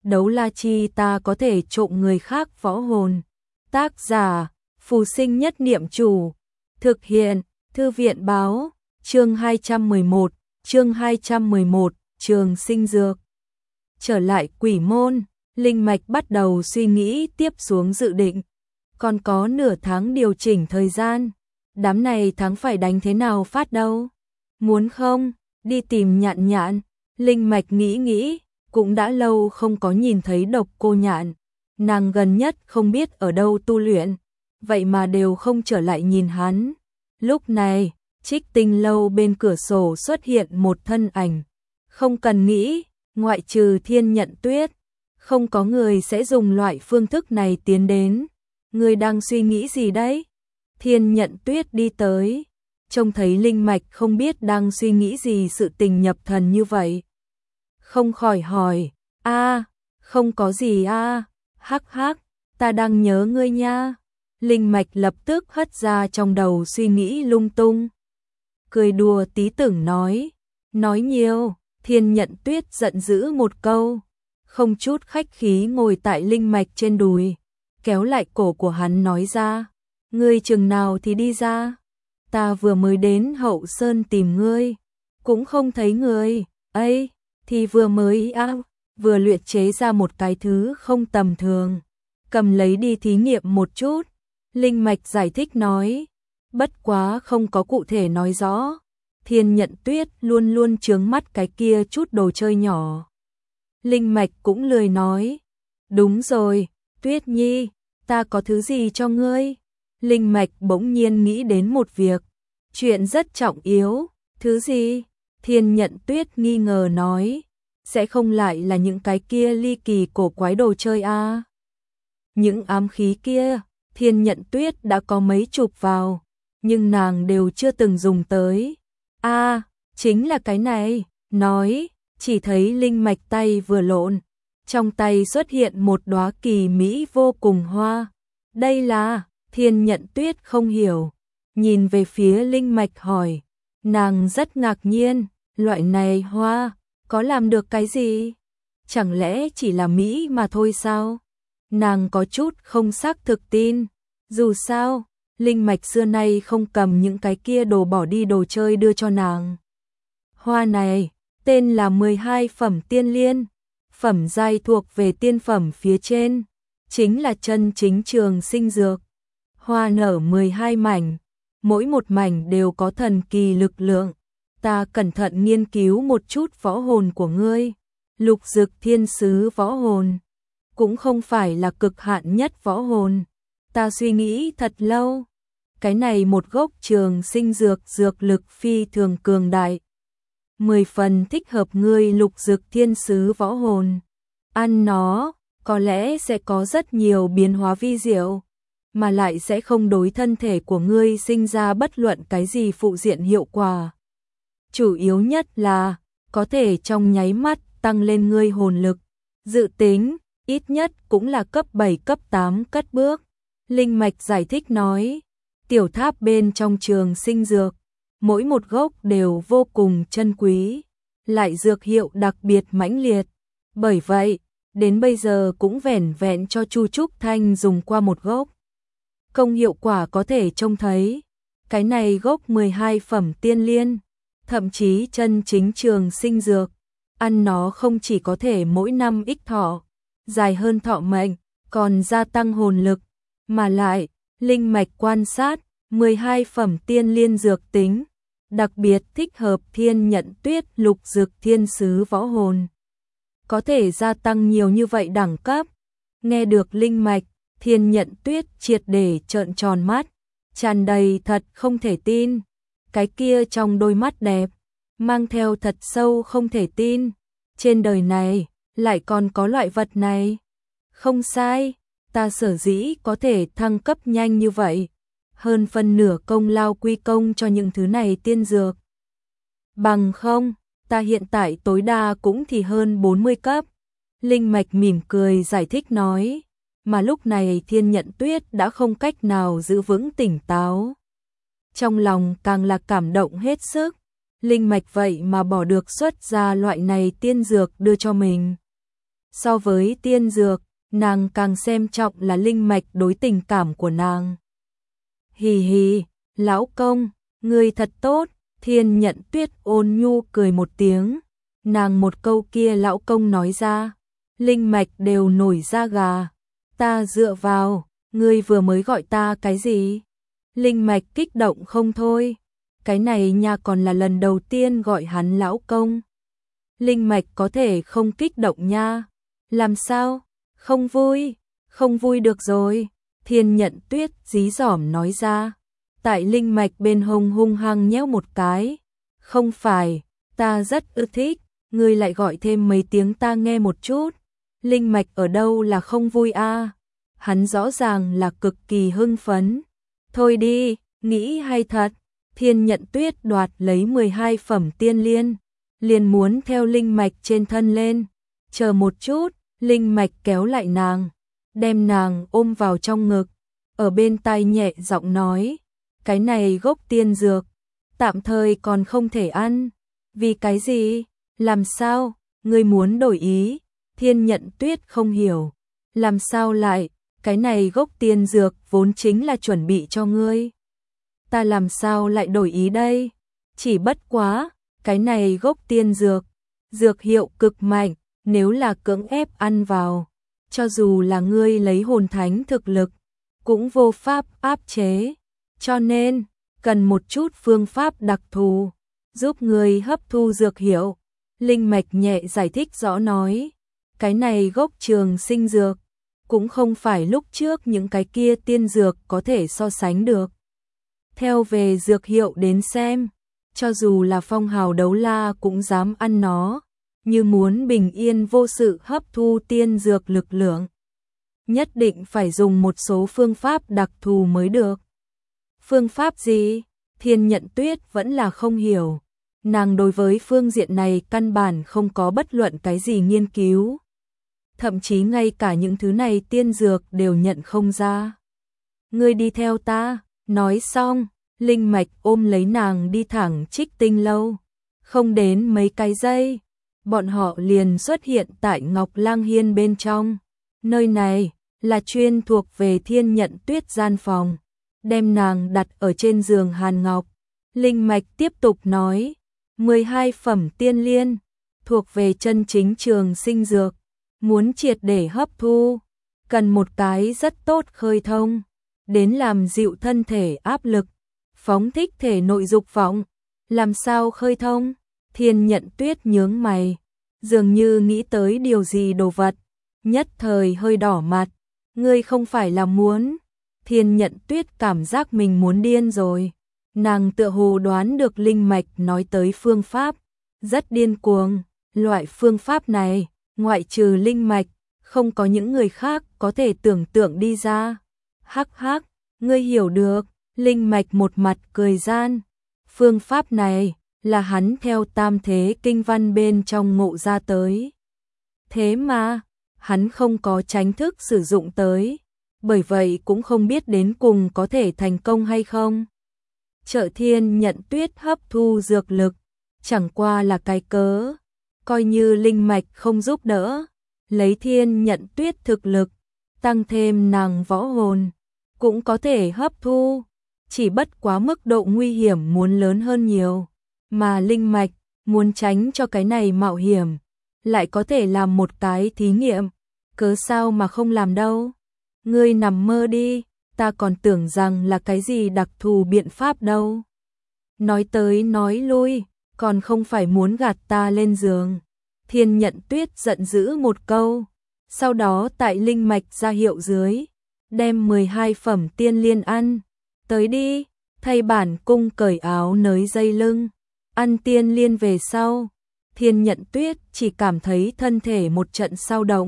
đấu la chi ta có thể trộm người khác võ hồn. Tác giả, Phù Sinh Nhất Niệm Chủ. Thực hiện, Thư viện báo, chương 211, Trường Sinh Dược. Trở lại Quỷ Môn, Linh Mạch bắt đầu suy nghĩ tiếp xuống dự định. Còn có nửa tháng điều chỉnh thời gian. Đám này tháng phải đánh thế nào phát đâu? Muốn không? Đi tìm Nhạn Nhạn. Linh Mạch nghĩ, cũng đã lâu không có nhìn thấy Độc Cô Nhạn. Nàng gần nhất không biết ở đâu tu luyện, vậy mà đều không trở lại nhìn hắn. Lúc này, Trích Tinh lâu bên cửa sổ xuất hiện một thân ảnh. Không cần nghĩ, ngoại trừ Thiên Nhận Tuyết, không có người sẽ dùng loại phương thức này tiến đến. Người đang suy nghĩ gì đấy? Thiên Nhận Tuyết đi tới, trông thấy Linh Mạch không biết đang suy nghĩ gì, sự tình nhập thần như vậy. Không khỏi hỏi, không có gì hắc hắc, ta đang nhớ ngươi nha. Linh Mạch lập tức hất ra trong đầu suy nghĩ lung tung. Cười đùa tí tưởng nói nhiều. Thiên Nhận Tuyết giận dữ một câu, không chút khách khí ngồi tại Linh Mạch trên đùi, kéo lại cổ của hắn nói ra, ngươi chừng nào thì đi ra, ta vừa mới đến Hậu Sơn tìm ngươi, cũng không thấy ngươi, ấy, thì vừa mới vừa luyện chế ra một cái thứ không tầm thường, cầm lấy đi thí nghiệm một chút. Linh Mạch giải thích nói, bất quá không có cụ thể nói rõ. Thiên Nhận Tuyết luôn luôn chướng mắt cái kia chút đồ chơi nhỏ. Linh Mạch cũng lười nói, đúng rồi, Tuyết Nhi, ta có thứ gì cho ngươi? Linh Mạch bỗng nhiên nghĩ đến một việc, chuyện rất trọng yếu. Thứ gì? Thiên Nhận Tuyết nghi ngờ nói, sẽ không lại là những cái kia ly kỳ cổ quái đồ chơi à? Những ám khí kia, Thiên Nhận Tuyết đã có mấy chục vào, nhưng nàng đều chưa từng dùng tới. Chính là cái này, nói, chỉ thấy Linh Mạch tay vừa lộn, trong tay xuất hiện một đóa kỳ mỹ vô cùng hoa. Đây là, Thiên Nhận Tuyết không hiểu, nhìn về phía Linh Mạch hỏi, nàng rất ngạc nhiên, loại này hoa, có làm được cái gì? Chẳng lẽ chỉ là mỹ mà thôi sao? Nàng có chút không xác thực tin, dù sao, Linh Mạch xưa nay không cầm những cái kia đồ bỏ đi đồ chơi đưa cho nàng. Hoa này, tên là 12 phẩm tiên liên, phẩm giai thuộc về tiên phẩm phía trên, chính là chân chính trường sinh dược. Hoa nở 12 mảnh, mỗi một mảnh đều có thần kỳ lực lượng. Ta cẩn thận nghiên cứu một chút võ hồn của ngươi, Lục Dực Thiên Sứ võ hồn, cũng không phải là cực hạn nhất võ hồn. Ta suy nghĩ thật lâu, cái này một gốc trường sinh dược, dược lực phi thường cường đại, 10 phần thích hợp ngươi Lục Dực Thiên Sứ võ hồn. Ăn nó, có lẽ sẽ có rất nhiều biến hóa vi diệu, mà lại sẽ không đối thân thể của ngươi sinh ra bất luận cái gì phụ diện hiệu quả. Chủ yếu nhất là, có thể trong nháy mắt tăng lên ngươi hồn lực, dự tính, ít nhất cũng là cấp 7 cấp 8 cất bước. Linh Mạch giải thích nói, tiểu tháp bên trong trường sinh dược, mỗi một gốc đều vô cùng chân quý, lại dược hiệu đặc biệt mãnh liệt. Bởi vậy, đến bây giờ cũng vẻn vẹn cho Chu Trúc Thanh dùng qua một gốc. Công hiệu quả có thể trông thấy, cái này gốc 12 phẩm tiên liên, thậm chí chân chính trường sinh dược, ăn nó không chỉ có thể mỗi năm ích thọ, dài hơn thọ mệnh, còn gia tăng hồn lực, mà lại, Linh Mạch quan sát, 12 phẩm tiên liên dược tính, đặc biệt thích hợp Thiên Nhận Tuyết Lục Dực Thiên Sứ võ hồn. Có thể gia tăng nhiều như vậy đẳng cấp. Nghe được Linh Mạch, Thiên Nhận Tuyết triệt để trợn tròn mắt, tràn đầy thật không thể tin. Cái kia trong đôi mắt đẹp, mang theo thật sâu không thể tin. Trên đời này, lại còn có loại vật này. Không sai, ta sở dĩ có thể thăng cấp nhanh như vậy, hơn phân nửa công lao quy công cho những thứ này tiên dược. Bằng không, ta hiện tại tối đa cũng thì hơn 40 cấp. Linh Mạch mỉm cười giải thích nói, mà lúc này Thiên Nhận Tuyết đã không cách nào giữ vững tỉnh táo. Trong lòng càng là cảm động hết sức, Linh Mạch vậy mà bỏ được xuất ra loại này tiên dược đưa cho mình. So với tiên dược, nàng càng xem trọng là linh mạch đối tình cảm của nàng. Hì hì, lão công, ngươi thật tốt, Thiên Nhận Tuyết ôn nhu cười một tiếng. Nàng một câu kia lão công nói ra, linh mạch đều nổi da gà. Ta dựa vào, ngươi vừa mới gọi ta cái gì? Linh mạch kích động không thôi. Cái này nha còn là lần đầu tiên gọi hắn lão công. Linh mạch có thể không kích động nha. Làm sao? Không vui? Không vui được rồi. Thiên Nhận Tuyết dí dỏm nói ra. Tại linh mạch bên hông hung hăng nhéo một cái. Không phải, ta rất ưa thích, ngươi lại gọi thêm mấy tiếng ta nghe một chút. Linh mạch ở đâu là không vui a? Hắn rõ ràng là cực kỳ hưng phấn. Thôi đi, nghĩ hay thật. Thiên Nhận Tuyết đoạt lấy 12 phẩm tiên liên, liền muốn theo linh mạch trên thân lên. Chờ một chút, linh mạch kéo lại nàng, đem nàng ôm vào trong ngực, ở bên tai nhẹ giọng nói, cái này gốc tiên dược, tạm thời còn không thể ăn. Vì cái gì? Làm sao? Ngươi muốn đổi ý? Thiên Nhận Tuyết không hiểu. Làm sao lại? Cái này gốc tiên dược vốn chính là chuẩn bị cho ngươi. Ta làm sao lại đổi ý đây? Chỉ bất quá, cái này gốc tiên dược, dược hiệu cực mạnh, nếu là cưỡng ép ăn vào, cho dù là ngươi lấy hồn thánh thực lực, cũng vô pháp áp chế. Cho nên, cần một chút phương pháp đặc thù, giúp ngươi hấp thu dược hiệu. Linh mạch nhẹ giải thích rõ nói, cái này gốc trường sinh dược, cũng không phải lúc trước những cái kia tiên dược có thể so sánh được. Theo về dược hiệu đến xem, cho dù là phong hào đấu la cũng dám ăn nó, như muốn bình yên vô sự hấp thu tiên dược lực lượng. Nhất định phải dùng một số phương pháp đặc thù mới được. Phương pháp gì? Thiên Nhận Tuyết vẫn là không hiểu. Nàng đối với phương diện này căn bản không có bất luận cái gì nghiên cứu. Thậm chí ngay cả những thứ này tiên dược đều nhận không ra. Ngươi đi theo ta, nói xong, linh mạch ôm lấy nàng đi thẳng Trích Tinh lâu. Không đến mấy cái giây, bọn họ liền xuất hiện tại Ngọc Lang Hiên bên trong. Nơi này là chuyên thuộc về Thiên Nhận Tuyết gian phòng. Đem nàng đặt ở trên giường hàn ngọc. Linh mạch tiếp tục nói, 12 phẩm tiên liên, thuộc về chân chính trường sinh dược. Muốn triệt để hấp thu, cần một cái rất tốt khơi thông, đến làm dịu thân thể áp lực, phóng thích thể nội dục vọng. Làm sao khơi thông? Thiên Nhận Tuyết nhướng mày, dường như nghĩ tới điều gì đồ vật, nhất thời hơi đỏ mặt. Ngươi không phải là muốn? Thiên Nhận Tuyết cảm giác mình muốn điên rồi. Nàng tựa hồ đoán được linh mạch nói tới phương pháp, rất điên cuồng. Loại phương pháp này, ngoại trừ linh mạch, không có những người khác có thể tưởng tượng đi ra. Hắc hắc, ngươi hiểu được. Linh mạch một mặt cười gian. Phương pháp này là hắn theo tam thế kinh văn bên trong ngộ ra tới. Thế mà, hắn không có tránh thức sử dụng tới. Bởi vậy cũng không biết đến cùng có thể thành công hay không. Trợ Thiên Nhận Tuyết hấp thu dược lực, chẳng qua là cái cớ. Coi như linh mạch không giúp đỡ, lấy Thiên Nhận Tuyết thực lực, tăng thêm nàng võ hồn, cũng có thể hấp thu. Chỉ bất quá mức độ nguy hiểm muốn lớn hơn nhiều. Mà linh mạch, muốn tránh cho cái này mạo hiểm, lại có thể làm một cái thí nghiệm. Cớ sao mà không làm đâu? Ngươi nằm mơ đi, ta còn tưởng rằng là cái gì đặc thù biện pháp đâu. Nói tới nói lui, còn không phải muốn gạt ta lên giường. Thiên Nhận Tuyết giận dữ một câu, sau đó tại linh mạch ra hiệu dưới, đem 12 phẩm tiên liên ăn. Tới đi, thay bản cung cởi áo nới dây lưng, ăn tiên liên về sau. Thiên Nhận Tuyết chỉ cảm thấy thân thể một trận sao động.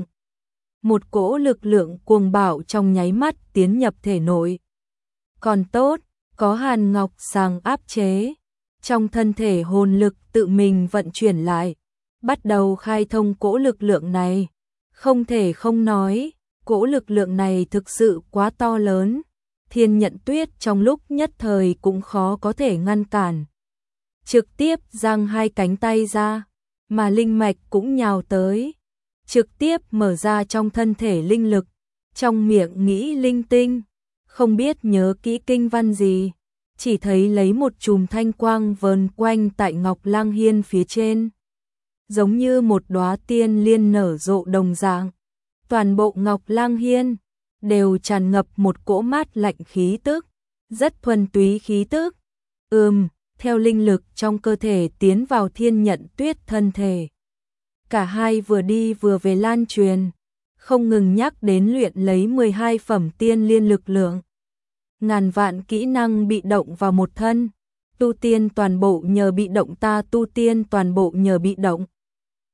Một cỗ lực lượng cuồng bạo trong nháy mắt tiến nhập thể nội. Còn tốt, có hàn ngọc sàng áp chế. Trong thân thể hồn lực tự mình vận chuyển lại, bắt đầu khai thông cỗ lực lượng này. Không thể không nói, cỗ lực lượng này thực sự quá to lớn. Thiên Nhận Tuyết trong lúc nhất thời cũng khó có thể ngăn cản. Trực tiếp giang hai cánh tay ra, mà linh mạch cũng nhào tới. trực tiếp mở ra trong thân thể linh lực, trong miệng nghĩ linh tinh, không biết nhớ kỹ kinh văn gì, chỉ thấy lấy một chùm thanh quang vờn quanh tại Ngọc Lang Hiên phía trên, giống như một đóa tiên liên nở rộ đồng dạng. Toàn bộ Ngọc Lang Hiên đều tràn ngập một cỗ mát lạnh khí tức, rất thuần túy khí tức. Theo linh lực trong cơ thể tiến vào Thiên Nhận Tuyết thân thể. Cả hai vừa đi vừa về lan truyền, không ngừng nhắc đến luyện lấy 12 phẩm tiên liên lực lượng. Ngàn vạn kỹ năng bị động vào một thân, tu tiên toàn bộ nhờ bị động ta tu tiên toàn bộ nhờ bị động.